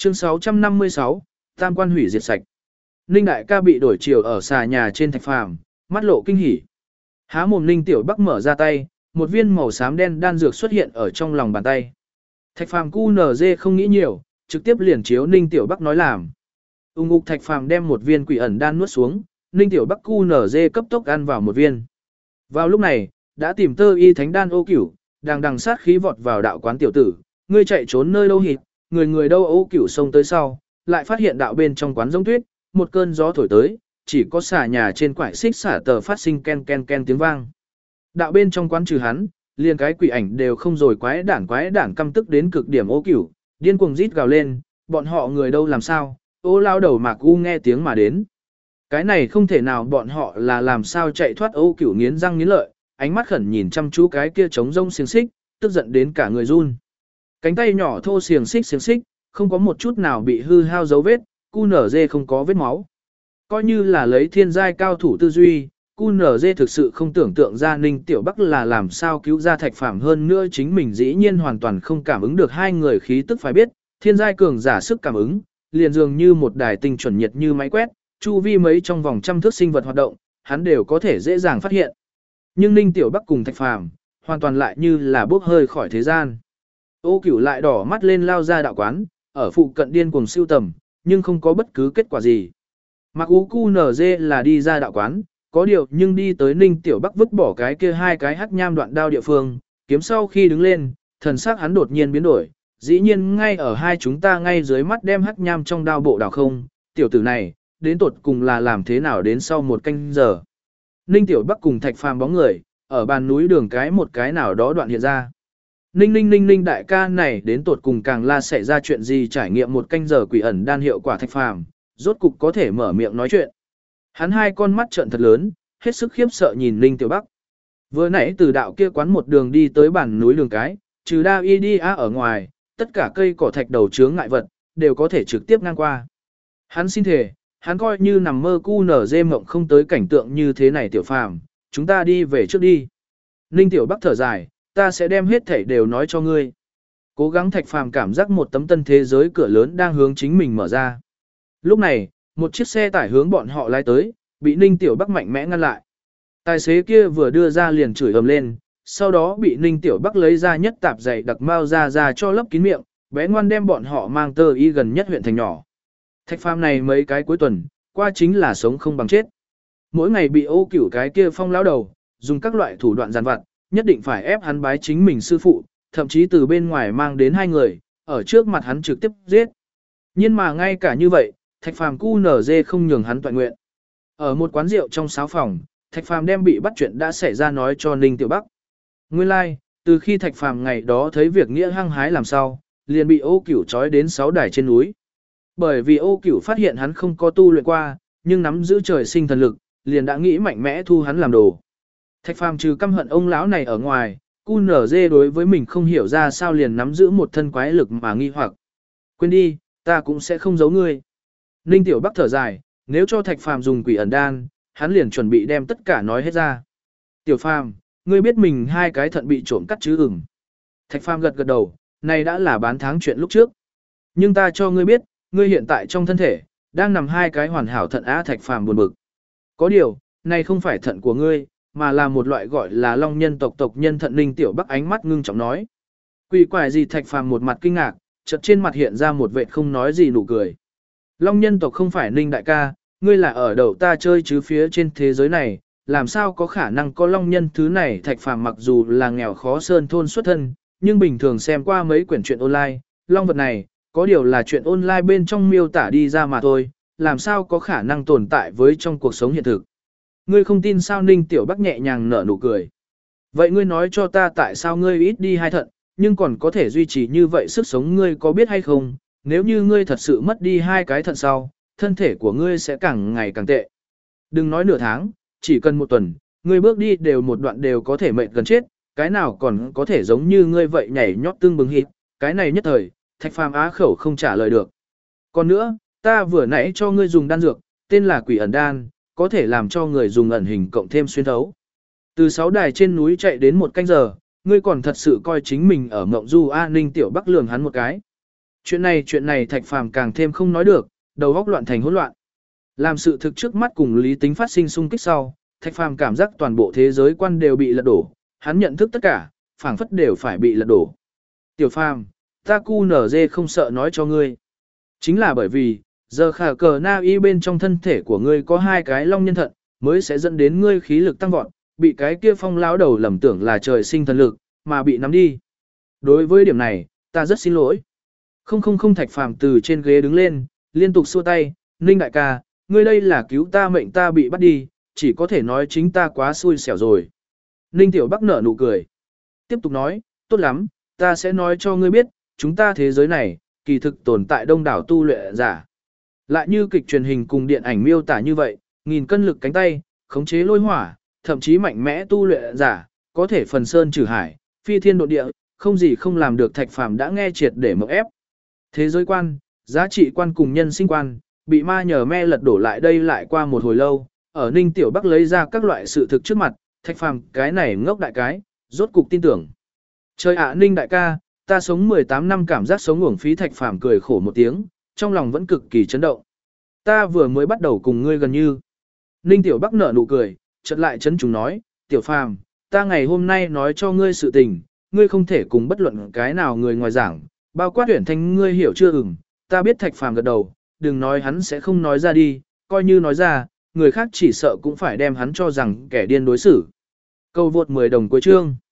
Chương 656, Tam quan hủy diệt sạch. Ninh đại ca bị đổi chiều ở xà nhà trên Thạch Phàm, mắt lộ kinh hỉ. Há mồm Ninh Tiểu Bắc mở ra tay, một viên màu xám đen đan dược xuất hiện ở trong lòng bàn tay. Thạch Phàm QNZ không nghĩ nhiều, trực tiếp liền chiếu Ninh Tiểu Bắc nói làm. Ung ục Thạch Phàm đem một viên quỷ ẩn đan nuốt xuống, Ninh Tiểu Bắc QNZ cấp tốc ăn vào một viên. Vào lúc này, đã tìm tơ y thánh đan Ô Cửu, đang đằng sát khí vọt vào đạo quán tiểu tử, ngươi chạy trốn nơi đâu hịt, người đâu Ô Cửu xông tới sau, lại phát hiện đạo bên trong quán giống tuyết, một cơn gió thổi tới, chỉ có xà nhà trên quải xích xả tờ phát sinh ken ken ken tiếng vang. Đạo bên trong quán trừ hắn, liền cái quỷ ảnh đều không rồi quái đản căm tức đến cực điểm Ô Cửu, điên cuồng rít gào lên, bọn họ người đâu làm sao, Ô lao đầu Mạc U nghe tiếng mà đến. Cái này không thể nào bọn họ là làm sao chạy thoát Ô Cửu nghiến răng nghiến lợi, ánh mắt khẩn nhìn chăm chú cái kia trống rông xiềng xích, tức giận đến cả người run. Cánh tay nhỏ thô xiềng xích, không có một chút nào bị hư hao dấu vết, QNZ không có vết máu. Coi như là lấy thiên giai cao thủ tư duy, QNZ thực sự không tưởng tượng ra Ninh Tiểu Bắc là làm sao cứu ra Thạch Phàm, hơn nữa chính mình dĩ nhiên hoàn toàn không cảm ứng được hai người khí tức. Phải biết, thiên giai cường giả sức cảm ứng, liền dường như một đài tinh chuẩn nhiệt như máy quét, chu vi mấy trong vòng trăm thước sinh vật hoạt động, hắn đều có thể dễ dàng phát hiện. Nhưng Ninh Tiểu Bắc cùng Thạch Phàm, hoàn toàn lại như là bốc hơi khỏi thế gian. Ô Cửu lại đỏ mắt lên lao ra đạo quán, ở phụ cận điên cuồng siêu tầm, nhưng không có bất cứ kết quả gì. Mặc ú QNZ là đi ra đạo quán, có điều nhưng đi tới Ninh Tiểu Bắc vứt bỏ cái kia hai cái hắc nham đoạn đao địa phương, kiếm sau khi đứng lên, thần sắc hắn đột nhiên biến đổi, dĩ nhiên ngay ở hai chúng ta ngay dưới mắt đem hắc nham trong đao bộ đảo không, tiểu tử này, đến tột cùng là làm thế nào đến sau một canh giờ. Ninh Tiểu Bắc cùng Thạch Phàm bóng người, ở bàn núi đường cái một cái nào đó đoạn hiện ra. Ninh đại ca này đến tột cùng càng là xảy ra chuyện gì, trải nghiệm một canh giờ quỷ ẩn đan hiệu quả Thạch Phàm, rốt cục có thể mở miệng nói chuyện. Hắn hai con mắt trợn thật lớn, hết sức khiếp sợ nhìn Ninh Tiểu Bắc. Vừa nãy từ đạo kia quán một đường đi tới bản núi đường cái, trừ đa y đi ở ngoài, tất cả cây cỏ thạch đầu chướng ngại vật, đều có thể trực tiếp ngang qua. Hắn xin thề, hắn coi như nằm mơ cu nở dê mộng không tới cảnh tượng như thế này. Tiểu Phàm, chúng ta đi về trước đi. Ninh Tiểu Bắc thở dài, ta sẽ đem hết thảy đều nói cho ngươi. Cố gắng Thạch Phàm cảm giác một tấm tân thế giới cửa lớn đang hướng chính mình mở ra. Lúc này, một chiếc xe tải hướng bọn họ lái tới, bị Ninh Tiểu Bắc mạnh mẽ ngăn lại. Tài xế kia vừa đưa ra liền chửi ầm lên, sau đó bị Ninh Tiểu Bắc lấy ra nhất tạp dày đặc mao ra cho lấp kín miệng, bé ngoan đem bọn họ mang tơ y gần nhất huyện thành nhỏ. Thạch Phàm này mấy cái cuối tuần, qua chính là sống không bằng chết. Mỗi ngày bị Ô Cửu cái kia phong lão đầu, dùng các loại thủ đoạn giàn vặt, nhất định phải ép hắn bái chính mình sư phụ, thậm chí từ bên ngoài mang đến hai người, ở trước mặt hắn trực tiếp giết. Nhưng mà ngay cả như vậy, Thạch Phàm QNZ không nhường hắn toàn nguyện. Ở một quán rượu trong 6 phòng, Thạch Phàm đem bị bắt chuyện đã xảy ra nói cho Ninh Tiểu Bắc. Nguyên lai, like, từ khi Thạch Phàm ngày đó thấy việc nghĩa hăng hái làm sao, liền bị Ô Cửu trói đến 6 đài trên núi. Bởi vì Ô Cửu phát hiện hắn không có tu luyện qua, nhưng nắm giữ trời sinh thần lực, liền đã nghĩ mạnh mẽ thu hắn làm đồ. Thạch Phàm trừ căm hận ông lão này ở ngoài, QNZ đối với mình không hiểu ra sao liền nắm giữ một thân quái lực mà nghi hoặc. Quên đi, ta cũng sẽ không giấu ngươi. Ninh Tiểu Bắc thở dài, nếu cho Thạch Phàm dùng quỷ ẩn đan, hắn liền chuẩn bị đem tất cả nói hết ra. Tiểu Phàm, ngươi biết mình hai cái thận bị trộm cắt chứ? Ừm. Thạch Phàm gật gật đầu, này đã là bán tháng chuyện lúc trước. Nhưng ta cho ngươi biết, ngươi hiện tại trong thân thể, đang nằm hai cái hoàn hảo thận á. Thạch Phàm buồn bực. Có điều, này không phải thận của ngươi, mà là một loại gọi là long nhân tộc nhân thận. Ninh Tiểu Bắc ánh mắt ngưng trọng nói. Quỷ quái gì? Thạch Phàm một mặt kinh ngạc, chợt trên mặt hiện ra một vệt không nói gì nụ cười. Long nhân tộc không phải Ninh đại ca, ngươi là ở đầu ta chơi chứ phía trên thế giới này, làm sao có khả năng có long nhân thứ này? Thạch Phàm mặc dù là nghèo khó sơn thôn xuất thân, nhưng bình thường xem qua mấy quyển truyện online, long vật này, có điều là chuyện online bên trong miêu tả đi ra mà thôi, làm sao có khả năng tồn tại với trong cuộc sống hiện thực. Ngươi không tin sao? Ninh Tiểu Bắc nhẹ nhàng nở nụ cười. Vậy ngươi nói cho ta tại sao ngươi ít đi hai thận, nhưng còn có thể duy trì như vậy sức sống, ngươi có biết hay không? Nếu như ngươi thật sự mất đi hai cái thận sau, thân thể của ngươi sẽ càng ngày càng tệ. Đừng nói nửa tháng, chỉ cần một tuần, ngươi bước đi đều một đoạn đều có thể mệt gần chết, cái nào còn có thể giống như ngươi vậy nhảy nhót tương bừng hít, cái này nhất thời, Thạch Phàm á khẩu không trả lời được. Còn nữa, ta vừa nãy cho ngươi dùng đan dược, tên là quỷ ẩn đan, có thể làm cho người dùng ẩn hình cộng thêm xuyên thấu. Từ 6 đài trên núi chạy đến 1 canh giờ, ngươi còn thật sự coi chính mình ở mộng du? A. Ninh Tiểu Bắc lườm hắn một cái. Chuyện này Thạch Phàm càng thêm không nói được, đầu óc loạn thành hỗn loạn. Làm sự thực trước mắt cùng lý tính phát sinh xung kích sau, Thạch Phàm cảm giác toàn bộ thế giới quan đều bị lật đổ, hắn nhận thức tất cả, phảng phất đều phải bị lật đổ. Tiểu Phàm, ta cu nở dê không sợ nói cho ngươi. Chính là bởi vì, giờ khả cờ na y bên trong thân thể của ngươi có 2 cái long nhân thận, mới sẽ dẫn đến ngươi khí lực tăng vọt, bị cái kia Phong lão đầu lầm tưởng là trời sinh thần lực, mà bị nắm đi. Đối với điểm này, ta rất xin lỗi. Không Thạch Phàm từ trên ghế đứng lên, liên tục xua tay, Ninh đại ca, ngươi đây là cứu ta mệnh ta bị bắt đi, chỉ có thể nói chính ta quá xui xẻo rồi. Ninh Tiểu Bắc nở nụ cười. Tiếp tục nói, tốt lắm, ta sẽ nói cho ngươi biết, chúng ta thế giới này, kỳ thực tồn tại đông đảo tu luyện giả. Lại như kịch truyền hình cùng điện ảnh miêu tả như vậy, nghìn cân lực cánh tay, khống chế lôi hỏa, thậm chí mạnh mẽ tu luyện giả, có thể phần sơn trừ hải, phi thiên độ địa, không gì không làm được. Thạch Phàm đã nghe triệt để mộng ép. Thế giới quan, giá trị quan cùng nhân sinh quan, bị ma nhờ me lật đổ lại đây lại qua một hồi lâu, ở Ninh Tiểu Bắc lấy ra các loại sự thực trước mặt, Thạch Phàm cái này ngốc đại cái, rốt cục tin tưởng. Trời ạ Ninh đại ca, ta sống 18 năm cảm giác sống uổng phí. Thạch Phàm cười khổ một tiếng, trong lòng vẫn cực kỳ chấn động. Ta vừa mới bắt đầu cùng ngươi gần như. Ninh Tiểu Bắc nở nụ cười, chợt lại chấn chúng nói, Tiểu Phàm, ta ngày hôm nay nói cho ngươi sự tình, ngươi không thể cùng bất luận cái nào người ngoài giảng, bao quát Uyển Thanh ngươi hiểu chưa? Ta biết. Thạch Phàm gật đầu, đừng nói hắn sẽ không nói ra đi, coi như nói ra, người khác chỉ sợ cũng phải đem hắn cho rằng kẻ điên đối xử. Câu vượt 10 đồng cuối chương.